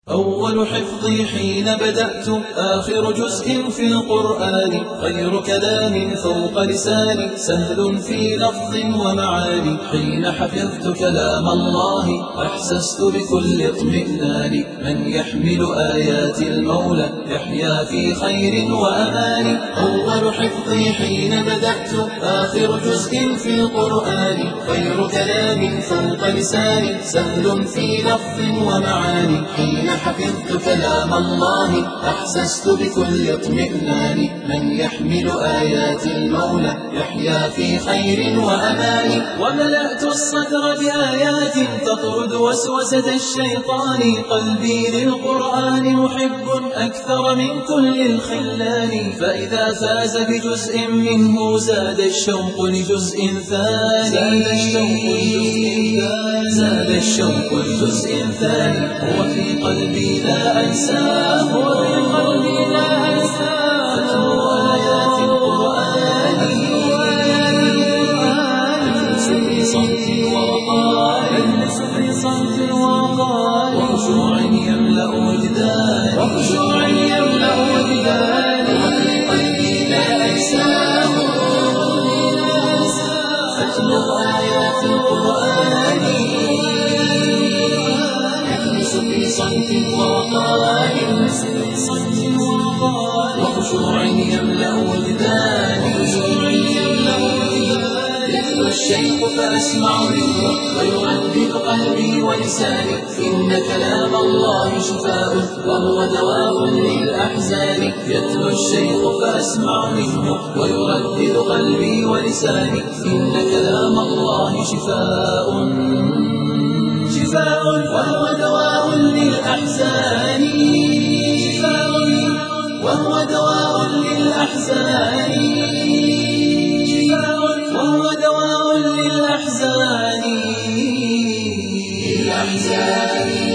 أول حفظي حين بدأت آخر جزء في القرآن، خير كلام فوق لساني سهل في لفظ ومعاني. حين حفظت كلام الله أحسست بكل اطمئنان، من يحمل آيات المولى يحيا في خير وأمان. أول حفظي حين بدأت آخر جزء في القرآن، خير كلام فوق لساني سهل في لفظ ومعاني. حين حفظت كلام الله أحسست بكل اطمئنان، من يحمل آيات المولى يحيا في خير وأمان. وملأت الصدر بآيات تطرد وسوسة الشيطان، قلبي للقرآن محب أكثر من كل الخلان. فإذا فاز بجزء منه زاد الشوق لجزء ثاني، زاد الشوق لجزء ثاني. هو في قلبي لا أنساه، هو في قلبي لا أنساه. أتلو آيات القرآن أجلس في صمت ووقار، أجلس في صمت ووقار. وخشوع يملأ وجداني، وخشوع يملأ وجداني. وفي قلبي لا أنساه، أتلو آيات القرآن في صمت ووقار، وخشوع يملأ وجداني. يتلو الشيخ فأسمع منه ويردد قلبي ولساني، إن كلام الله شفاء وهو دواء للأحزان. يتلو الشيخ فأسمع منه ويردد قلبي ولساني، إن كلام الله شفاء وهو دواء للأحزان، شفاء وهو دواء للأحزان، شفاء وهو دواء للأحزان.